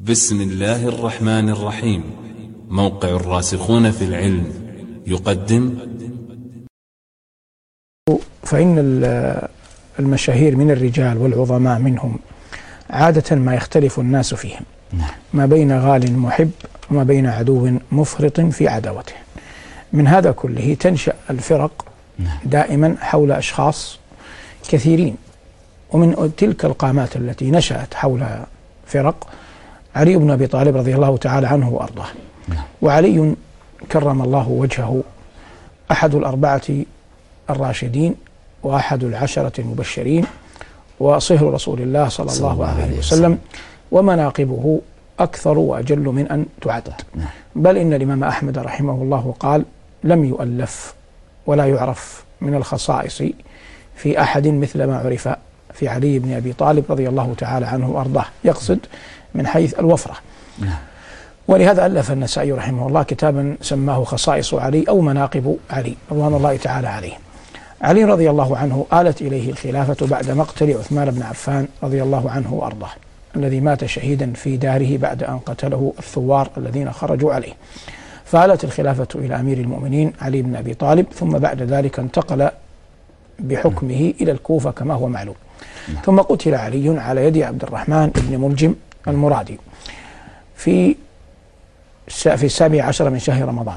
بسم الله الرحمن الرحيم. موقع الراسخون في العلم يقدم. فإن المشاهير من الرجال والعظماء منهم عادة ما يختلف الناس فيهم، ما بين غال محب وما بين عدو مفرط في عداوته. من هذا كله تنشأ الفرق دائما حول أشخاص كثيرين، ومن تلك القامات التي نشأت حول فرق علي بن أبي طالب رضي الله تعالى عنه وأرضاه. وعلي كرم الله وجهه أحد الأربعة الراشدين وأحد العشرة المبشرين وصهر رسول الله صلى الله عليه وسلم، ومناقبه أكثر وأجل من أن تعد. بل إن الإمام أحمد رحمه الله قال: لم يؤلف ولا يعرف من الخصائص في أحد مثل ما عرف في علي بن أبي طالب رضي الله تعالى عنه وأرضاه، يقصد من حيث الوفرة. ولهذا ألف النسائي رحمه الله كتابا سماه خصائص علي أو مناقب علي رضوان الله تعالى عليه. علي رضي الله عنه آلت إليه الخلافة بعد مقتل عثمان بن عفان رضي الله عنه وأرضاه، الذي مات شهيدا في داره بعد أن قتله الثوار الذين خرجوا عليه. فآلت الخلافة إلى أمير المؤمنين علي بن أبي طالب، ثم بعد ذلك انتقل بحكمه إلى الكوفة كما هو معلوم. ثم قتل علي على يد عبد الرحمن بن ملجم المرادي في 17 من شهر رمضان.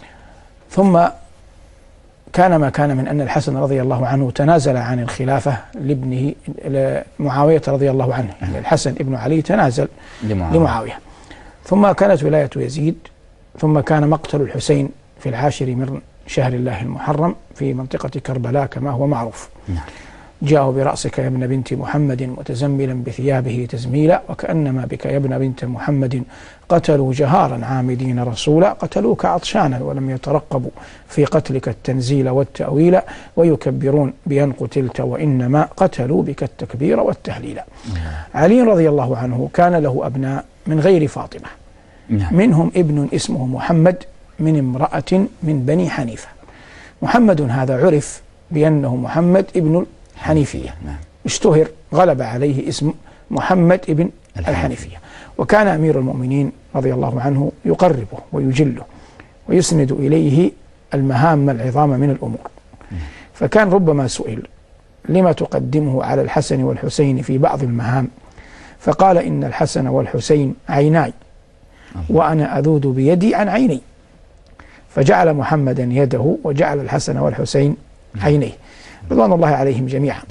ثم كان ما كان من أن الحسن رضي الله عنه تنازل عن الخلافة لابنه معاوية رضي الله عنه، يعني الحسن ابن علي تنازل لمعاوية. ثم كانت ولاية يزيد، ثم كان مقتل الحسين في 10 من شهر الله المحرم في منطقة كربلاء كما هو معروف. جاءوا برأسك يا ابن بنت محمد متزملا بثيابه تزميلا، وكأنما بك يا ابن بنت محمد قتلوا جهارا عامدين رسولا، قتلوك عطشانا ولم يترقبوا في قتلك التنزيل والتأويل، ويكبرون بأن قتلت وإنما قتلوا بك التكبير والتهليل. علي رضي الله عنه كان له أبناء من غير فاطمة، منهم ابن اسمه محمد من امرأة من بني حنيفة. محمد هذا عرف بأنه محمد ابن الحنيفية، اشتهر، غلب عليه اسم محمد ابن الحنيفية. وكان أمير المؤمنين رضي الله عنه يقربه ويجله ويسند إليه المهام العظام من الأمور. فكان ربما سئل: لما تقدمه على الحسن والحسين في بعض المهام؟ فقال: إن الحسن والحسين عيناي وأنا أذود بيدي عن عيني. فجعل محمدا يده وجعل الحسن والحسين عينيه رضوان الله عليهم جميعا.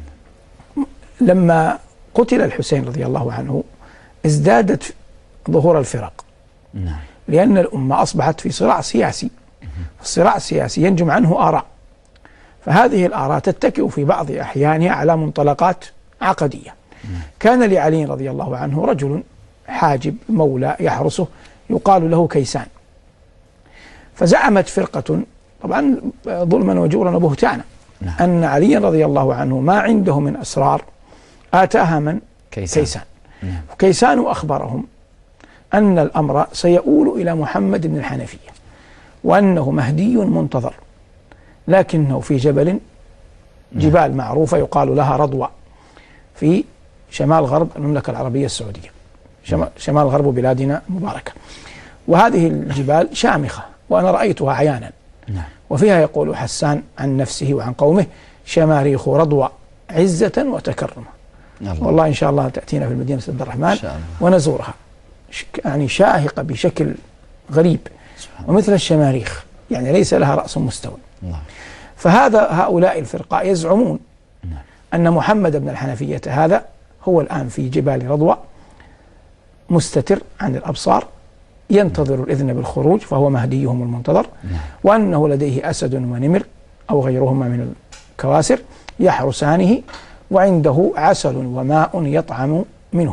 لما قتل الحسين رضي الله عنه ازدادت ظهور الفرق، لأن الأمة أصبحت في صراع سياسي. الصراع السياسي ينجم عنه آراء، فهذه الآراء تتكئ في بعض أحيانها على منطلقات عقدية. كان لعلي رضي الله عنه رجل حاجب مولى يحرسه يقال له كيسان. فزعمت فرقة، طبعا ظلما وجورا وبهتانا، أن علي رضي الله عنه ما عنده من أسرار آتاها من كيسان. كيسان أخبرهم أن الأمر سيؤول إلى محمد بن الحنفية، وأنه مهدي منتظر، لكنه في جبال معروفة يقال لها رضوى في شمال غرب المملكة العربية السعودية، شمال غرب بلادنا مباركة. وهذه الجبال شامخة وأنا رأيتها عيانا، وفيها يقول حسان عن نفسه وعن قومه: شماريخ رضوى عزة وتكرما. والله إن شاء الله تأتينا في المدينة عبد الرحمن ونزورها، يعني شاهقة بشكل غريب ومثل الشماريخ، يعني ليس لها رأس مستوى. هؤلاء الفرقاء يزعمون أن محمد بن الحنفية هذا هو الآن في جبال رضوى مستتر عن الأبصار، ينتظر الإذن بالخروج، فهو مهديهم المنتظر، وأنه لديه أسد ونمر أو غيرهما من الكواسر يحرسانه، وعنده عسل وماء يطعم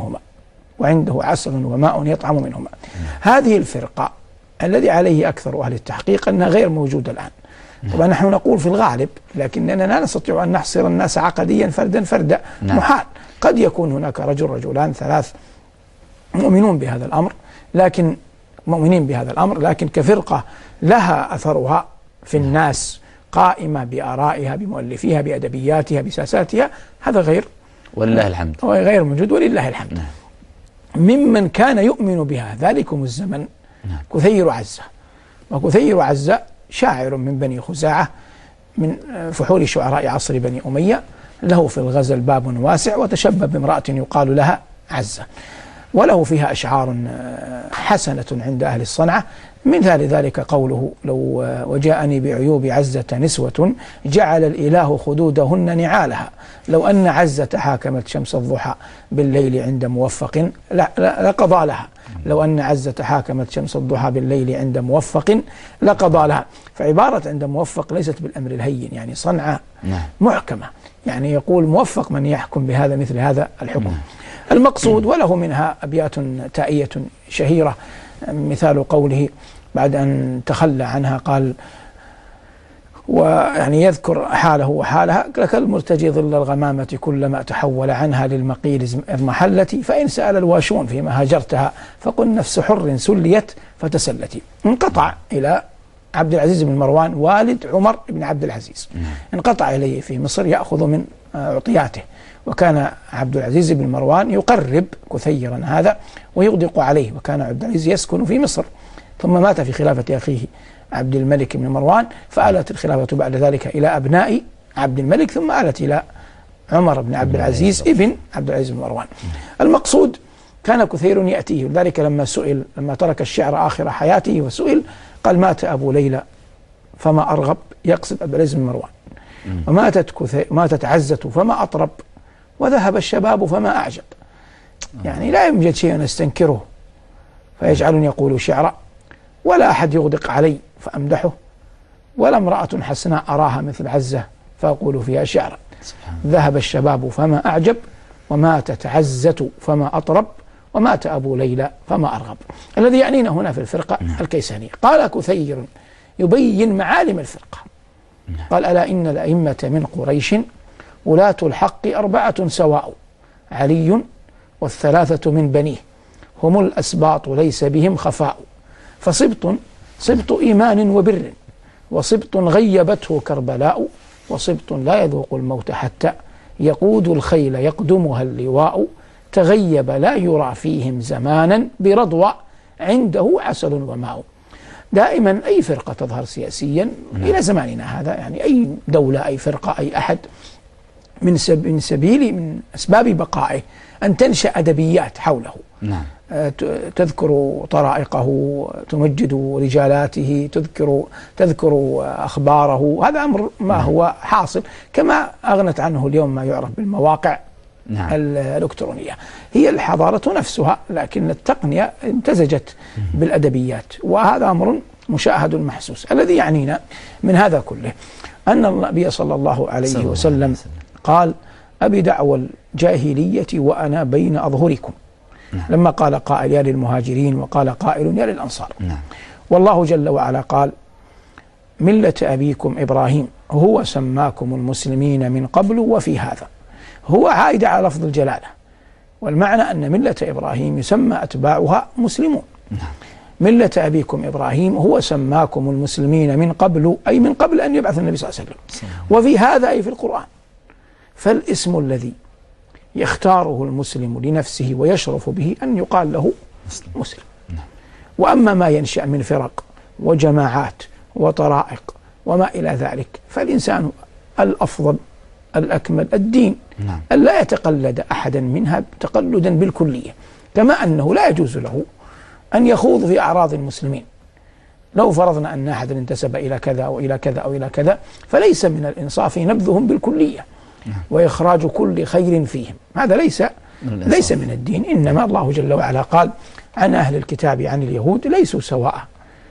منهما. هذه الفرقة الذي عليه أكثر أهل التحقيق أنها غير موجودة الآن. طبعا نحن نقول في الغالب، لكننا لا نستطيع أن نحصر الناس عقديا فردا محال. قد يكون هناك رجلان 3 مؤمنين بهذا الأمر، لكن كفرقة لها أثرها في الناس، قائمة بآرائها بمؤلفيها بأدبياتها بسياساتها، هذا غير، ولله الحمد، غير موجود ولله الحمد. ممن كان يؤمن بها ذلكم الزمن كثير عزة. وكثير عزة شاعر من بني خزاعة من فحول شعراء عصر بني أمية، له في الغزل باب واسع، وتشبب بامرأة يقال لها عزة، وله فيها أشعار حسنة عند أهل الصنعة. من ذلك قوله: لو وجاءني بعيوب عزة نسوة جعل الإله خدودهن نعالها، لو أن عزة حاكمت شمس الضحى بالليل عند موفق لقضى لها، لو أن عزة حاكمت شمس الضحى بالليل عند موفق لقضى لها. فعبارة عند موفق ليست بالأمر الهين، يعني صنعة محكمة، يعني يقول موفق من يحكم بهذا مثل هذا الحكم. المقصود، وله منها أبيات تائية شهيرة، مثال قوله بعد أن تخلى عنها قال، ويعني يذكر حاله وحالها: لك المرتجي ظل الغمامة كلما تحول عنها للمقيل اضمحلتي، فإن سأل الواشون فيما هاجرتها فقل نفس حر سليت فتسلتي. انقطع إلى عبد العزيز بن مروان والد عمر بن عبد العزيز، انقطع إليه في مصر يأخذ من عطياته، وكان عبد العزيز بن مروان يقرب كثيرا هذا ويغدق عليه، وكان عبد العزيز يسكن في مصر، ثم مات في خلافة أخيه عبد الملك بن مروان، فآلت الخلافة بعد ذلك إلى أبناء عبد الملك، ثم آلت إلى عمر بن عبد العزيز ابن عبد العزيز بن مروان. المقصود، كان كثير يأتيه، ولذلك لما ترك الشعر آخر حياته وسئل قال: مات أبو ليلى فما أرغب، يقصد عبد العزيز بن مروان، وماتت عزة فما أطرب، وذهب الشباب فما أعجب. يعني لا يوجد شيء نستنكره فيجعلني يقول شعرا، ولا أحد يغدق علي فأمدحه، ولا امرأة حسناء أراها مثل عزة فأقول فيها شعرا. ذهب الشباب فما أعجب، وماتت عزة فما أطرب، ومات أبو ليلى فما أرغب. الذي يعنينا هنا في الفرقة الكيسانية. قال كثير يبين معالم الفرقة، قال: ألا إن الأئمة من قريش ولاة الحق 4 سواء، علي والثلاثة من بنيه، هم الأسباط ليس بهم خفاء، فصبط إيمان وبر، وصبط غيبته كربلاء، وصبط لا يذوق الموت حتى يقود الخيل يقدمها اللواء، تغيب لا يرى فيهم زمانا برضوى عنده عسل وماء. دائما أي فرقة تظهر سياسيا إلى زماننا هذا، يعني أي دولة، أي فرقة، أي أحد، من أسباب بقائه أن تنشأ أدبيات حوله. تذكر طرائقه، تمجد رجالاته، تذكر أخباره. هذا أمر ما هو حاصل، كما أغنت عنه اليوم ما يعرف بالمواقع الإلكترونية. هي الحضارة نفسها، لكن التقنية امتزجت بالأدبيات، وهذا أمر مشاهد محسوس. الذي يعنينا من هذا كله أن النبي صلى الله عليه وسلم قال: أبي دعوى الجاهلية وأنا بين أظهركم، لما قال قائل يا للمهاجرين، وقال قائل يا للأنصار. والله جل وعلا قال: ملة أبيكم إبراهيم هو سماكم المسلمين من قبل وفي هذا. هو عائد على لفظ الجلالة، والمعنى أن ملة إبراهيم يسمى أتباعها مسلمون. ملة أبيكم إبراهيم هو سماكم المسلمين من قبل، أي من قبل أن يبعث النبي صلى الله عليه وسلم، وفي هذا أي في القرآن. فالاسم الذي يختاره المسلم لنفسه ويشرف به أن يقال له مسلم. وأما ما ينشأ من فرق وجماعات وطرائق وما إلى ذلك، فالإنسان الأفضل الأكمل الدين أن لا يتقلد أحدا منها تقلدا بالكلية، كما أنه لا يجوز له أن يخوض في أعراض المسلمين. لو فرضنا أن أحدا انتسب إلى كذا أو إلى كذا أو إلى كذا، فليس من الإنصاف نبذهم بالكلية وإخراج كل خير فيهم، هذا ليس من الدين. إنما الله جل وعلا قال عن أهل الكتاب عن اليهود ليسوا سواء،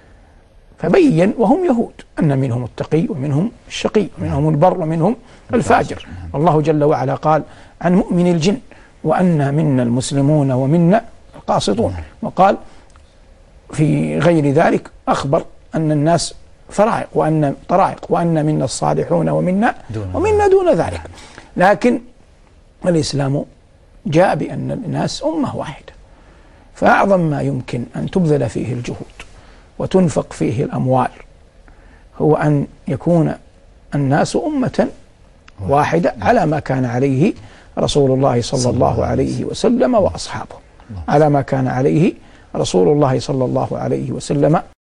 فبين وهم يهود أن منهم التقي ومنهم الشقي، ومنهم البر ومنهم الفاجر. الله جل وعلا قال عن مؤمن الجن وأن منا المسلمون ومنا القاسطون، وقال في غير ذلك أخبر أن الناس فرائق وأن طرائق، وأن منا الصالحون ومنا دون ذلك. لكن الإسلام جاء بأن الناس أمة واحدة، فأعظم ما يمكن أن تبذل فيه الجهود وتنفق فيه الأموال هو أن يكون الناس أمة واحدة على ما كان عليه رسول الله صلى الله عليه وسلم وأصحابه. على ما كان عليه رسول الله صلى الله عليه وسلم.